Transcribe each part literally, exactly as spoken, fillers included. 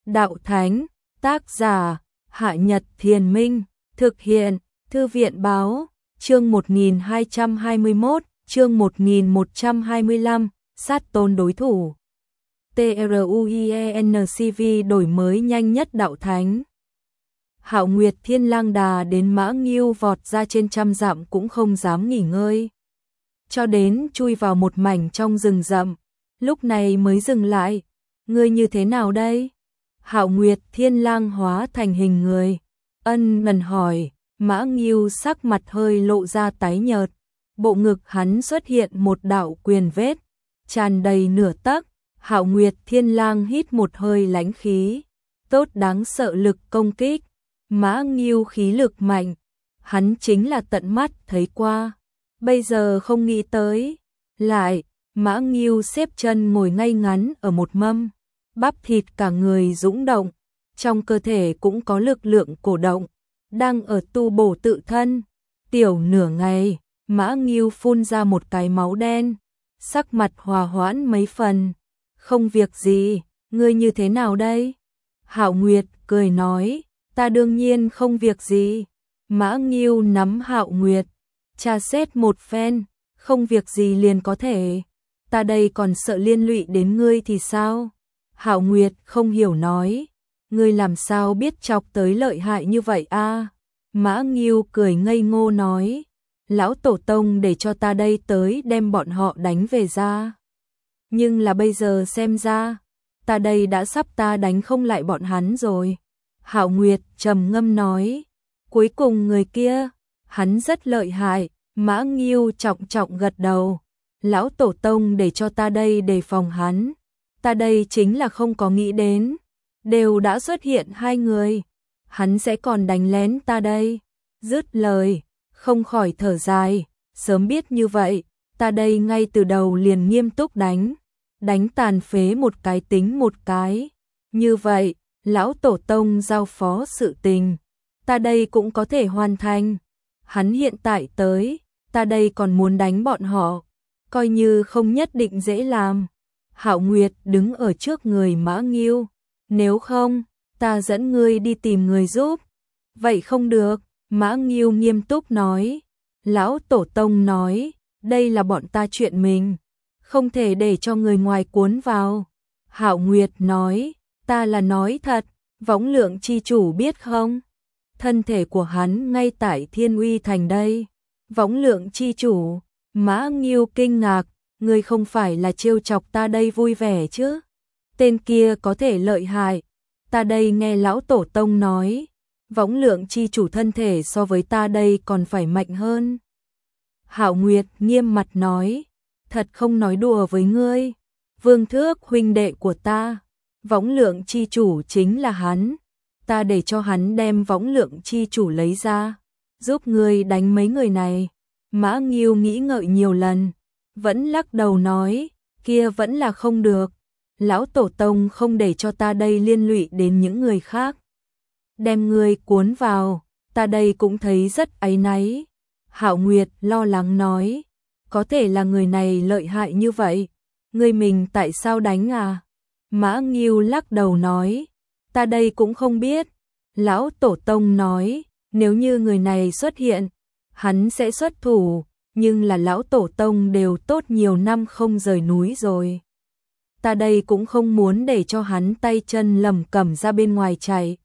Đạo Thánh, tác giả, Hạ Nhật Thiền Minh, thực hiện, Thư viện Báo, chương một nghìn hai trăm hai mươi mốt, chương một nghìn một trăm hai mươi lăm, sát tôn đối thủ. TRUIENCV đổi mới nhanh nhất Đạo Thánh. Hạo Nguyệt Thiên Lang Đà đến Mã Ngưu vọt ra trên trăm dặm cũng không dám nghỉ ngơi. Cho đến chui vào một mảnh trong rừng rậm, lúc này mới dừng lại. Ngươi như thế nào đây? Hạo Nguyệt Thiên Lang hóa thành hình người, ân cần hỏi. Mã Ngưu sắc mặt hơi lộ ra tái nhợt, bộ ngực hắn xuất hiện một đạo quyền vết, tràn đầy nửa tấc. Hạo Nguyệt Thiên Lang hít một hơi lãnh khí, tốt đáng sợ lực công kích. Mã Ngưu khí lực mạnh, hắn chính là tận mắt thấy qua, bây giờ không nghĩ tới. Lại, Mã Ngưu xếp chân ngồi ngay ngắn ở một mâm, bắp thịt cả người dũng động, trong cơ thể cũng có lực lượng cổ động, đang ở tu bổ tự thân. Tiểu nửa ngày, Mã Ngưu phun ra một cái máu đen, sắc mặt hòa hoãn mấy phần. Không việc gì, ngươi như thế nào đây? Hạo Nguyệt cười nói, ta đương nhiên không việc gì. Mã Ngưu nắm Hạo Nguyệt, tra xét một phen, không việc gì liền có thể. Ta đây còn sợ liên lụy đến ngươi thì sao? Hạo Nguyệt không hiểu nói, ngươi làm sao biết chọc tới lợi hại như vậy a? Mã Ngưu cười ngây ngô nói, lão tổ tông để cho ta đây tới đem bọn họ đánh về ra. Nhưng là bây giờ xem ra, ta đây đã sắp ta đánh không lại bọn hắn rồi. Hạo Nguyệt trầm ngâm nói, cuối cùng người kia, hắn rất lợi hại. Mã Ngưu trọng trọng gật đầu, lão tổ tông để cho ta đây đề phòng hắn. Ta đây chính là không có nghĩ đến, đều đã xuất hiện hai người, hắn sẽ còn đánh lén ta đây. Dứt lời, không khỏi thở dài, sớm biết như vậy, ta đây ngay từ đầu liền nghiêm túc đánh, đánh tàn phế một cái tính một cái. Như vậy, lão tổ tông giao phó sự tình, ta đây cũng có thể hoàn thành. Hắn hiện tại tới, ta đây còn muốn đánh bọn họ, coi như không nhất định dễ làm. Hạo Nguyệt đứng ở trước người Mã Ngưu, nếu không, ta dẫn ngươi đi tìm người giúp. Vậy không được, Mã Ngưu nghiêm túc nói, lão tổ tông nói, đây là bọn ta chuyện mình, không thể để cho người ngoài cuốn vào. Hạo Nguyệt nói, ta là nói thật, Võng Lượng chi chủ biết không? Thân thể của hắn ngay tại Thiên Uy thành đây. Võng Lượng chi chủ, Mã Ngưu kinh ngạc, ngươi không phải là trêu chọc ta đây vui vẻ chứ? Tên kia có thể lợi hại, ta đây nghe lão tổ tông nói, Võng Lượng chi chủ thân thể so với ta đây còn phải mạnh hơn. Hạo Nguyệt nghiêm mặt nói, thật không nói đùa với ngươi, Vương Thước huynh đệ của ta, Võng Lượng chi chủ chính là hắn, ta để cho hắn đem Võng Lượng chi chủ lấy ra, giúp ngươi đánh mấy người này. Mã Ngưu nghĩ ngợi nhiều lần, vẫn lắc đầu nói, kia vẫn là không được, lão tổ tông không để cho ta đây liên lụy đến những người khác, đem ngươi cuốn vào, ta đây cũng thấy rất áy náy. Hạo Nguyệt lo lắng nói, có thể là người này lợi hại như vậy, ngươi mình tại sao đánh à? Mã Ngưu lắc đầu nói, ta đây cũng không biết. Lão tổ tông nói, nếu như người này xuất hiện, hắn sẽ xuất thủ, nhưng là lão tổ tông đều tốt nhiều năm không rời núi rồi. Ta đây cũng không muốn để cho hắn tay chân lầm cầm ra bên ngoài chạy.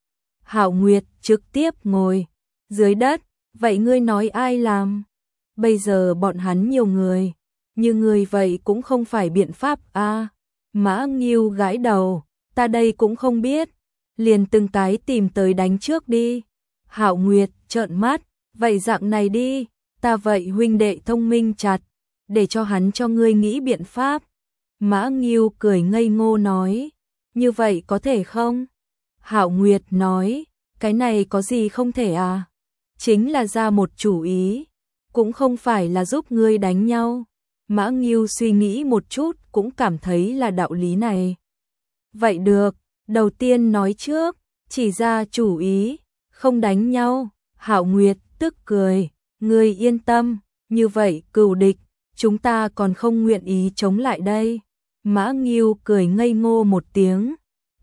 Hạo Nguyệt trực tiếp ngồi dưới đất, vậy ngươi nói ai làm? Bây giờ bọn hắn nhiều người, như ngươi vậy cũng không phải biện pháp a. À, Mã Ngưu gãi đầu, ta đây cũng không biết, liền từng cái tìm tới đánh trước đi. Hạo Nguyệt trợn mắt, vậy dạng này đi, ta vậy huynh đệ thông minh chặt, để cho hắn cho ngươi nghĩ biện pháp. Mã Ngưu cười ngây ngô nói, như vậy có thể không? Hạo Nguyệt nói, cái này có gì không thể à? Chính là ra một chủ ý, cũng không phải là giúp ngươi đánh nhau. Mã Ngưu suy nghĩ một chút cũng cảm thấy là đạo lý này. Vậy được, đầu tiên nói trước, chỉ ra chủ ý, không đánh nhau. Hạo Nguyệt tức cười, ngươi yên tâm, như vậy cừu địch, chúng ta còn không nguyện ý chống lại đây. Mã Ngưu cười ngây ngô một tiếng,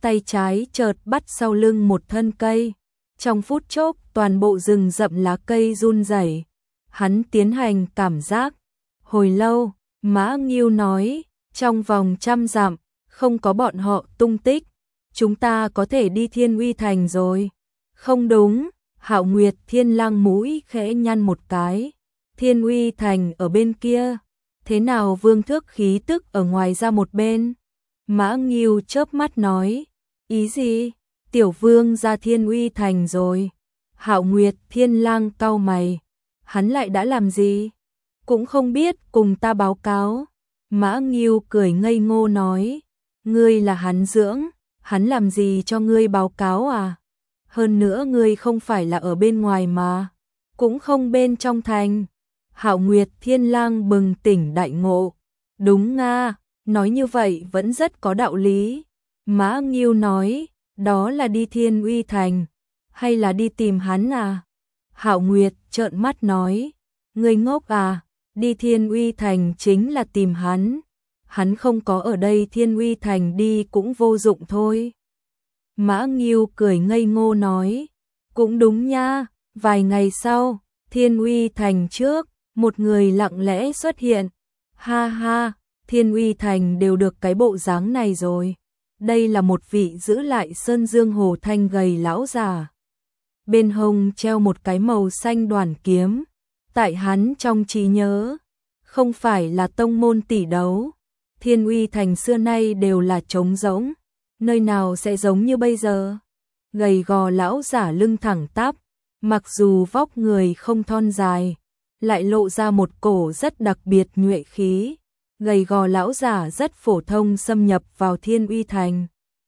tay trái chợt bắt sau lưng một thân cây. Trong phút chốc, toàn bộ rừng rậm lá cây run rẩy. Hắn tiến hành cảm giác. Hồi lâu, Mã Ngưu nói, trong vòng trăm dặm, không có bọn họ tung tích. Chúng ta có thể đi Thiên Uy Thành rồi. Không đúng, Hạo Nguyệt Thiên Lang mũi khẽ nhăn một cái. Thiên Uy Thành ở bên kia. Thế nào Vương Thước khí tức ở ngoài ra một bên? Mã Ngưu chớp mắt nói. Ý gì? Tiểu Vương ra Thiên Uy Thành rồi. Hạo Nguyệt Thiên Lang cau mày. Hắn lại đã làm gì? Cũng không biết, cùng ta báo cáo. Mã Ngưu cười ngây ngô nói. Ngươi là hắn dưỡng, hắn làm gì cho ngươi báo cáo à? Hơn nữa ngươi không phải là ở bên ngoài mà, cũng không bên trong thành. Hạo Nguyệt Thiên Lang bừng tỉnh đại ngộ. Đúng nga, nói như vậy vẫn rất có đạo lý. Mã Ngưu nói, đó là đi Thiên Uy Thành, hay là đi tìm hắn à? Hạo Nguyệt trợn mắt nói, ngươi ngốc à, đi Thiên Uy Thành chính là tìm hắn. Hắn không có ở đây, Thiên Uy Thành đi cũng vô dụng thôi. Mã Ngưu cười ngây ngô nói, cũng đúng nha. Vài ngày sau, Thiên Uy Thành trước, một người lặng lẽ xuất hiện. Ha ha, Thiên Uy Thành đều được cái bộ dáng này rồi. Đây là một vị giữ lại sơn dương hồ thanh gầy lão già. Bên hông treo một cái màu xanh đoàn kiếm. Tại hắn trong trí nhớ, không phải là tông môn tỷ đấu. Thiên Uy Thành xưa nay đều là trống rỗng, nơi nào sẽ giống như bây giờ. Gầy gò lão giả lưng thẳng tắp, mặc dù vóc người không thon dài, lại lộ ra một cổ rất đặc biệt nhuệ khí. Gầy gò lão giả rất phổ thông xâm nhập vào Thiên Uy Thành.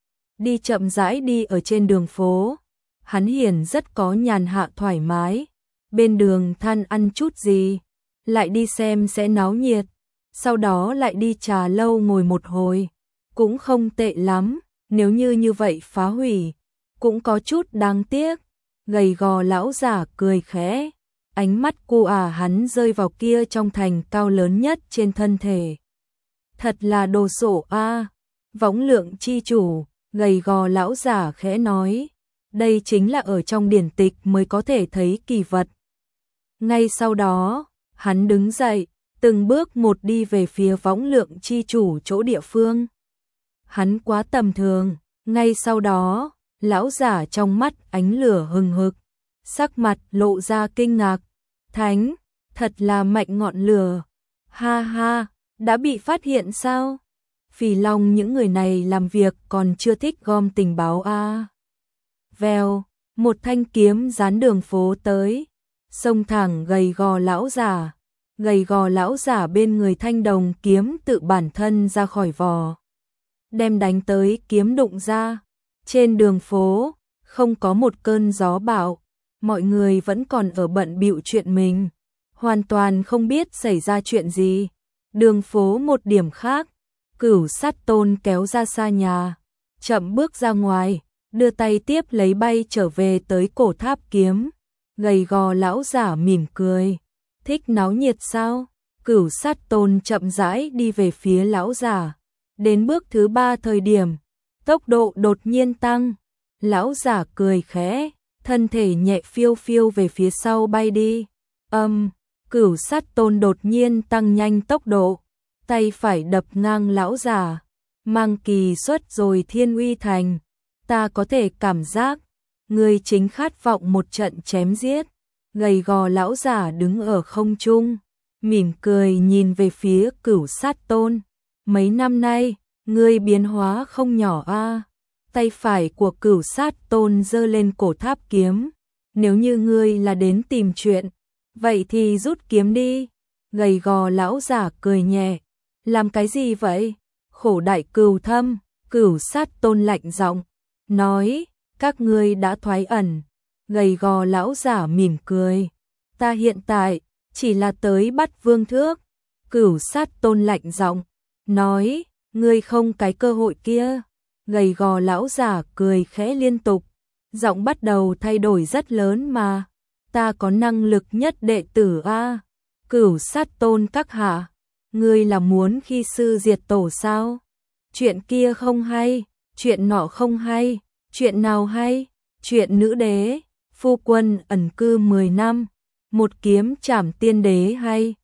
Đi chậm rãi đi ở trên đường phố, hắn hiển rất có nhàn hạ thoải mái. Bên đường than ăn chút gì, lại đi xem sẽ náo nhiệt. Sau đó lại đi trà lâu ngồi một hồi, cũng không tệ lắm. Nếu như như vậy phá hủy, cũng có chút đáng tiếc. Gầy gò lão giả cười khẽ, ánh mắt cô à hắn rơi vào kia trong thành cao lớn nhất trên thân thể. Thật là đồ sộ a. Võng Lượng chi chủ, gầy gò lão giả khẽ nói, đây chính là ở trong điển tịch mới có thể thấy kỳ vật. Ngay sau đó, hắn đứng dậy, từng bước một đi về phía Võng Lượng chi chủ chỗ địa phương. Hắn quá tầm thường. Ngay sau đó, lão giả trong mắt ánh lửa hừng hực, sắc mặt lộ ra kinh ngạc. Thánh, thật là mạnh ngọn lửa. Ha ha, đã bị phát hiện sao? Phỉ Long những người này làm việc còn chưa thích gom tình báo a. À. Vèo, một thanh kiếm dán đường phố tới, xông thẳng gầy gò lão giả. Gầy gò lão giả bên người thanh đồng kiếm tự bản thân ra khỏi vò, đem đánh tới kiếm đụng ra. Trên đường phố, không có một cơn gió bão, mọi người vẫn còn ở bận bịu chuyện mình, hoàn toàn không biết xảy ra chuyện gì. Đường phố một điểm khác, Cửu Sát Tôn kéo ra xa nhà, chậm bước ra ngoài, đưa tay tiếp lấy bay trở về tới cổ tháp kiếm. Gầy gò lão giả mỉm cười, thích náo nhiệt sao? Cửu Sát Tôn chậm rãi đi về phía lão giả. Đến bước thứ ba thời điểm, tốc độ đột nhiên tăng. Lão giả cười khẽ, thân thể nhẹ phiêu phiêu về phía sau bay đi. Âm, Cửu Sát Tôn đột nhiên tăng nhanh tốc độ, tay phải đập ngang lão giả. Mang kỳ xuất rồi Thiên Uy Thành, ta có thể cảm giác, ngươi chính khát vọng một trận chém giết. Gầy gò lão giả đứng ở không trung, mỉm cười nhìn về phía Cửu Sát Tôn. Mấy năm nay, ngươi biến hóa không nhỏ a. À. Tay phải của Cửu Sát Tôn giơ lên cổ tháp kiếm. Nếu như ngươi là đến tìm chuyện, vậy thì rút kiếm đi. Gầy gò lão giả cười nhẹ. Làm cái gì vậy? Khổ đại cừu thâm. Cửu Sát Tôn lạnh giọng nói, các ngươi đã thoái ẩn. Gầy gò lão giả mỉm cười, ta hiện tại chỉ là tới bắt Vương Thước. Cửu Sát Tôn lạnh giọng nói, ngươi không cái cơ hội kia. Gầy gò lão giả cười khẽ liên tục, giọng bắt đầu thay đổi rất lớn mà. Ta có năng lực nhất đệ tử a. Cửu Sát Tôn các hạ, ngươi là muốn khi sư diệt tổ sao? Chuyện kia không hay, chuyện nọ không hay, chuyện nào hay, chuyện nữ đế, phu quân ẩn cư mười năm, một kiếm trảm tiên đế hay.